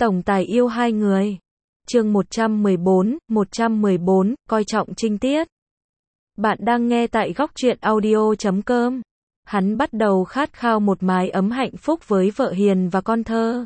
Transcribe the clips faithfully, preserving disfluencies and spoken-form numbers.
Tổng tài yêu hai người. Chương một trăm mười bốn, một trăm mười bốn, coi trọng trinh tiết. Bạn đang nghe tại góc truyện audio chấm com. Hắn bắt đầu khát khao một mái ấm hạnh phúc với vợ hiền và con thơ.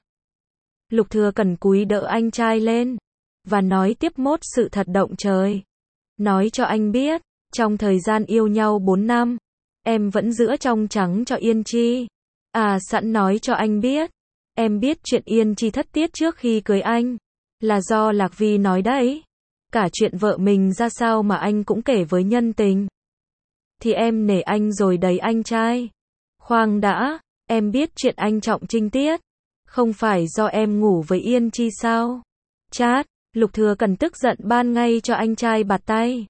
Lục Thừa Cẩn cúi đỡ anh trai lên và nói tiếp mốt sự thật động trời. Nói cho anh biết, trong thời gian yêu nhau bốn năm, em vẫn giữ trong trắng cho Yên Chi. À sẵn nói cho anh biết, em biết chuyện Yên Chi thất tiết trước khi cưới anh là do Lạc Vi nói đấy. Cả chuyện vợ mình ra sao mà anh cũng kể với nhân tình. Thì em nể anh rồi đấy anh trai. Khoan đã, em biết chuyện anh trọng trinh tiết, không phải do em ngủ với Yên Chi sao? Chát, Lục Thừa Cẩn tức giận ban ngay cho anh trai bạt tay.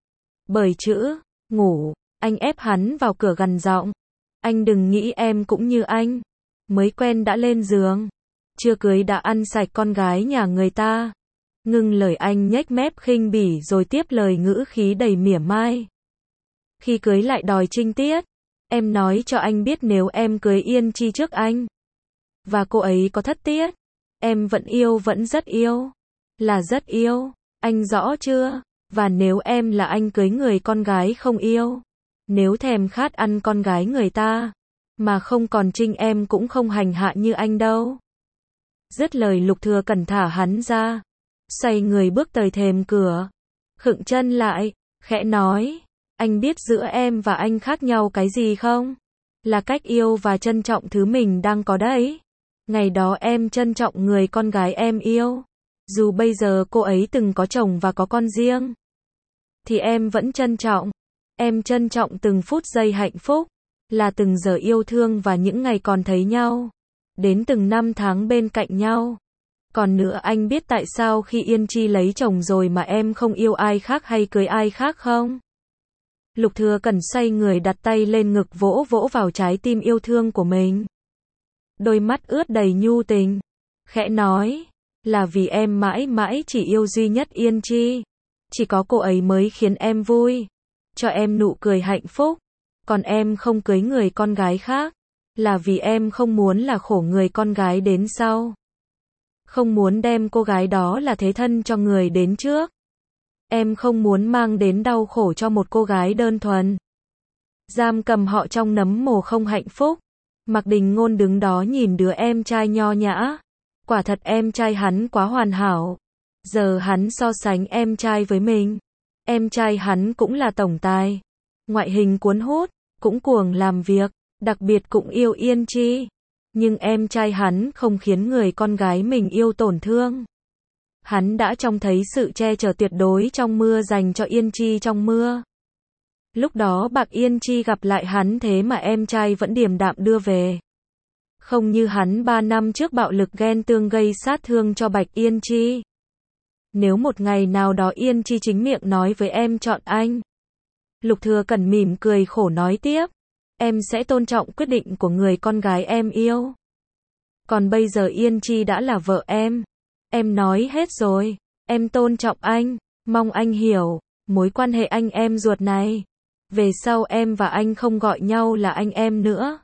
Bởi chữ ngủ, anh ép hắn vào cửa gằn giọng. Anh đừng nghĩ em cũng như anh, mới quen đã lên giường, chưa cưới đã ăn sạch con gái nhà người ta. Ngưng lời anh nhếch mép khinh bỉ rồi tiếp lời ngữ khí đầy mỉa mai. Khi cưới lại đòi trinh tiết, em nói cho anh biết nếu em cưới Yên Chi trước anh, và cô ấy có thất tiết, em vẫn yêu vẫn rất yêu, là rất yêu, anh rõ chưa? Và nếu em là anh cưới người con gái không yêu, nếu thèm khát ăn con gái người ta, mà không còn trinh em cũng không hành hạ như anh đâu. Dứt lời Lục Thừa Cẩn thả hắn ra, xoay người bước tới thềm cửa, khựng chân lại, khẽ nói, anh biết giữa em và anh khác nhau cái gì không? Là cách yêu và trân trọng thứ mình đang có đấy. Ngày đó em trân trọng người con gái em yêu, dù bây giờ cô ấy từng có chồng và có con riêng, thì em vẫn trân trọng. Em trân trọng từng phút giây hạnh phúc, là từng giờ yêu thương và những ngày còn thấy nhau, đến từng năm tháng bên cạnh nhau. Còn nữa anh biết tại sao khi Yên Chi lấy chồng rồi mà em không yêu ai khác hay cưới ai khác không? Lục Thừa Cẩn xoay người đặt tay lên ngực vỗ vỗ vào trái tim yêu thương của mình. Đôi mắt ướt đầy nhu tình, khẽ nói, là vì em mãi mãi chỉ yêu duy nhất Yên Chi. Chỉ có cô ấy mới khiến em vui, cho em nụ cười hạnh phúc. Còn em không cưới người con gái khác, là vì em không muốn là khổ người con gái đến sau. Không muốn đem cô gái đó là thế thân cho người đến trước. Em không muốn mang đến đau khổ cho một cô gái đơn thuần, giam cầm họ trong nấm mồ không hạnh phúc. Mạc Đình Ngôn đứng đó nhìn đứa em trai nho nhã. Quả thật em trai hắn quá hoàn hảo. Giờ hắn so sánh em trai với mình. Em trai hắn cũng là tổng tài, ngoại hình cuốn hút, cũng cuồng làm việc, đặc biệt cũng yêu Yên Chi. Nhưng em trai hắn không khiến người con gái mình yêu tổn thương. Hắn đã trông thấy sự che chở tuyệt đối trong mưa dành cho Yên Chi trong mưa. Lúc đó Bạc Yên Chi gặp lại hắn thế mà em trai vẫn điềm đạm đưa về. Không như hắn ba năm trước bạo lực ghen tương gây sát thương cho Bạch Yên Chi. Nếu một ngày nào đó Yên Chi chính miệng nói với em chọn anh, Lục Thừa Cẩn mỉm cười khổ nói tiếp, em sẽ tôn trọng quyết định của người con gái em yêu. Còn bây giờ Yên Chi đã là vợ em. Em nói hết rồi, em tôn trọng anh, mong anh hiểu, mối quan hệ anh em ruột này. Về sau em và anh không gọi nhau là anh em nữa.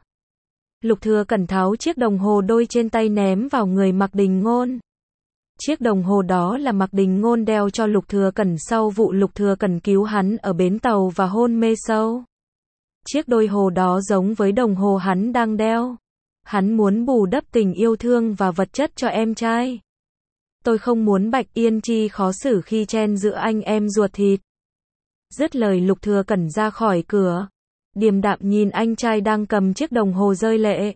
Lục Thừa Cẩn tháo chiếc đồng hồ đôi trên tay ném vào người Mạc Đình Ngôn. Chiếc đồng hồ đó là Mạc Đình Ngôn đeo cho Lục Thừa Cẩn sau vụ Lục Thừa Cẩn cứu hắn ở bến tàu và hôn mê sâu. Chiếc đôi hồ đó giống với đồng hồ hắn đang đeo. Hắn muốn bù đắp tình yêu thương và vật chất cho em trai. Tôi không muốn Bạch Yên Chi khó xử khi chen giữa anh em ruột thịt. Dứt lời Lục Thừa Cẩn ra khỏi cửa, điềm đạm nhìn anh trai đang cầm chiếc đồng hồ rơi lệ.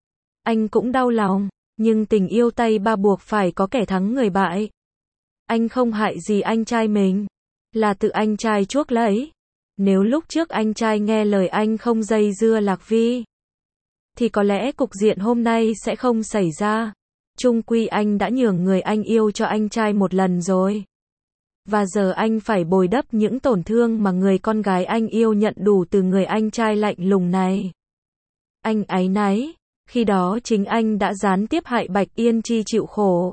Anh cũng đau lòng, nhưng tình yêu tay ba buộc phải có kẻ thắng người bại. Anh không hại gì anh trai mình, là tự anh trai chuốc lấy. Nếu lúc trước anh trai nghe lời anh không dây dưa Lạc Vi, thì có lẽ cục diện hôm nay sẽ không xảy ra. Chung quy anh đã nhường người anh yêu cho anh trai một lần rồi. Và giờ anh phải bồi đắp những tổn thương mà người con gái anh yêu nhận đủ từ người anh trai lạnh lùng này. Anh áy náy, khi đó chính anh đã gián tiếp hại Bạch Yên Chi chịu khổ.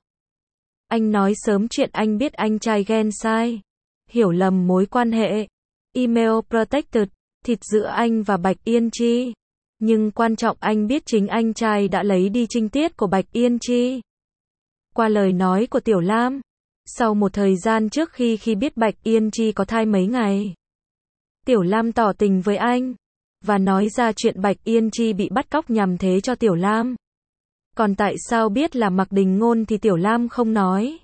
Anh nói sớm chuyện anh biết anh trai ghen sai, hiểu lầm mối quan hệ, email protected, thịt giữa anh và Bạch Yên Chi. Nhưng quan trọng anh biết chính anh trai đã lấy đi trinh tiết của Bạch Yên Chi. Qua lời nói của Tiểu Lam, sau một thời gian trước khi khi biết Bạch Yên Chi có thai mấy ngày, Tiểu Lam tỏ tình với anh, và nói ra chuyện Bạch Yên Chi bị bắt cóc nhằm thế cho Tiểu Lam. Còn tại sao biết là Mạc Đình Ngôn thì Tiểu Lam không nói.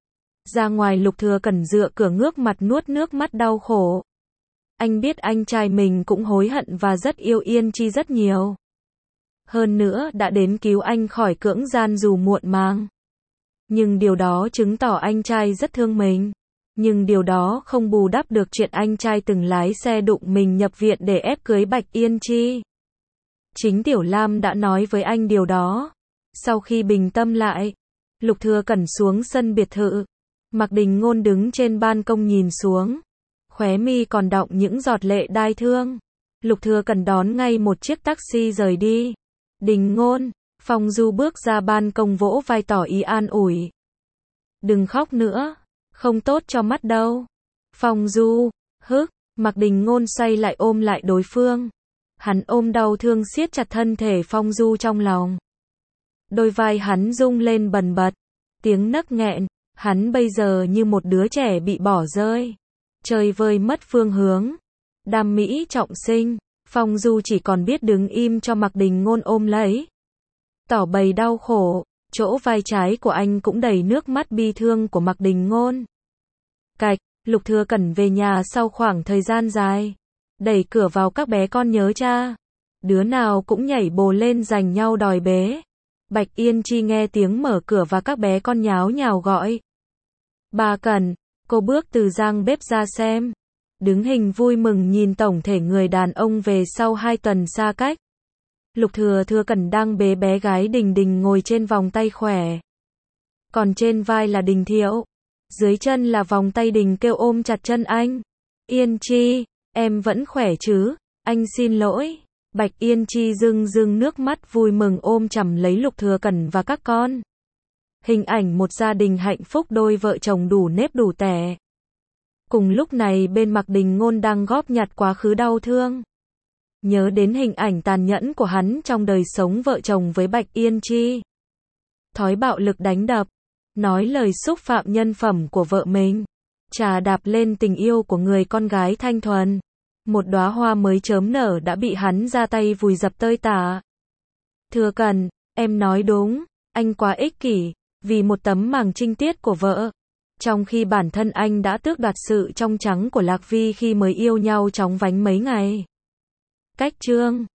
Ra ngoài, Lục Thừa Cẩn dựa cửa ngước mặt nuốt nước mắt đau khổ. Anh biết anh trai mình cũng hối hận và rất yêu Yên Chi rất nhiều. Hơn nữa đã đến cứu anh khỏi cưỡng gian dù muộn màng. Nhưng điều đó chứng tỏ anh trai rất thương mình. Nhưng điều đó không bù đắp được chuyện anh trai từng lái xe đụng mình nhập viện để ép cưới Bạch Yên Chi. Chính Tiểu Lam đã nói với anh điều đó. Sau khi bình tâm lại, Lục Thừa Cẩn xuống sân biệt thự. Mạc Đình Ngôn đứng trên ban công nhìn xuống. Khóe mi còn đọng những giọt lệ đai thương. Lục Thừa Cẩn đón ngay một chiếc taxi rời đi. Đình Ngôn, Phong Du bước ra ban công vỗ vai tỏ ý an ủi. Đừng khóc nữa, không tốt cho mắt đâu. Phong Du, hức, Mạc Đình Ngôn xoay lại ôm lại đối phương. Hắn ôm đau thương siết chặt thân thể Phong Du trong lòng. Đôi vai hắn rung lên bần bật, tiếng nấc nghẹn, hắn bây giờ như một đứa trẻ bị bỏ rơi, chơi vơi mất phương hướng. Đam mỹ trọng sinh, Phong Du chỉ còn biết đứng im cho Mạc Đình Ngôn ôm lấy. Tỏ bày đau khổ, chỗ vai trái của anh cũng đầy nước mắt bi thương của Mạc Đình Ngôn. Cạch, Lục Thừa Cẩn về nhà sau khoảng thời gian dài. Đẩy cửa vào, các bé con nhớ cha. Đứa nào cũng nhảy bồ lên giành nhau đòi bế. Bạch Yên Chi nghe tiếng mở cửa và các bé con nháo nhào gọi. Bà Cẩn, cô bước từ giang bếp ra xem. Đứng hình vui mừng nhìn tổng thể người đàn ông về sau hai tuần xa cách. Lục Thừa Thừa Cẩn đang bế bé gái Đình Đình ngồi trên vòng tay khỏe. Còn trên vai là Đình Thiệu. Dưới chân là vòng tay Đình kêu ôm chặt chân anh. Yên Chi, em vẫn khỏe chứ? Anh xin lỗi. Bạch Yên Chi rưng rưng nước mắt vui mừng ôm chầm lấy Lục Thừa Cẩn và các con. Hình ảnh một gia đình hạnh phúc, đôi vợ chồng đủ nếp đủ tẻ. Cùng lúc này bên Mạc Đình Ngôn đang góp nhặt quá khứ đau thương. Nhớ đến hình ảnh tàn nhẫn của hắn trong đời sống vợ chồng với Bạch Yên Chi. Thói bạo lực đánh đập, nói lời xúc phạm nhân phẩm của vợ mình, trà đạp lên tình yêu của người con gái thanh thuần. Một đóa hoa mới chớm nở đã bị hắn ra tay vùi dập tơi tả. Thừa Cẩn, em nói đúng, anh quá ích kỷ, vì một tấm màng trinh tiết của vợ. Trong khi bản thân anh đã tước đoạt sự trong trắng của Lạc Vi khi mới yêu nhau chóng vánh mấy ngày. Cách chương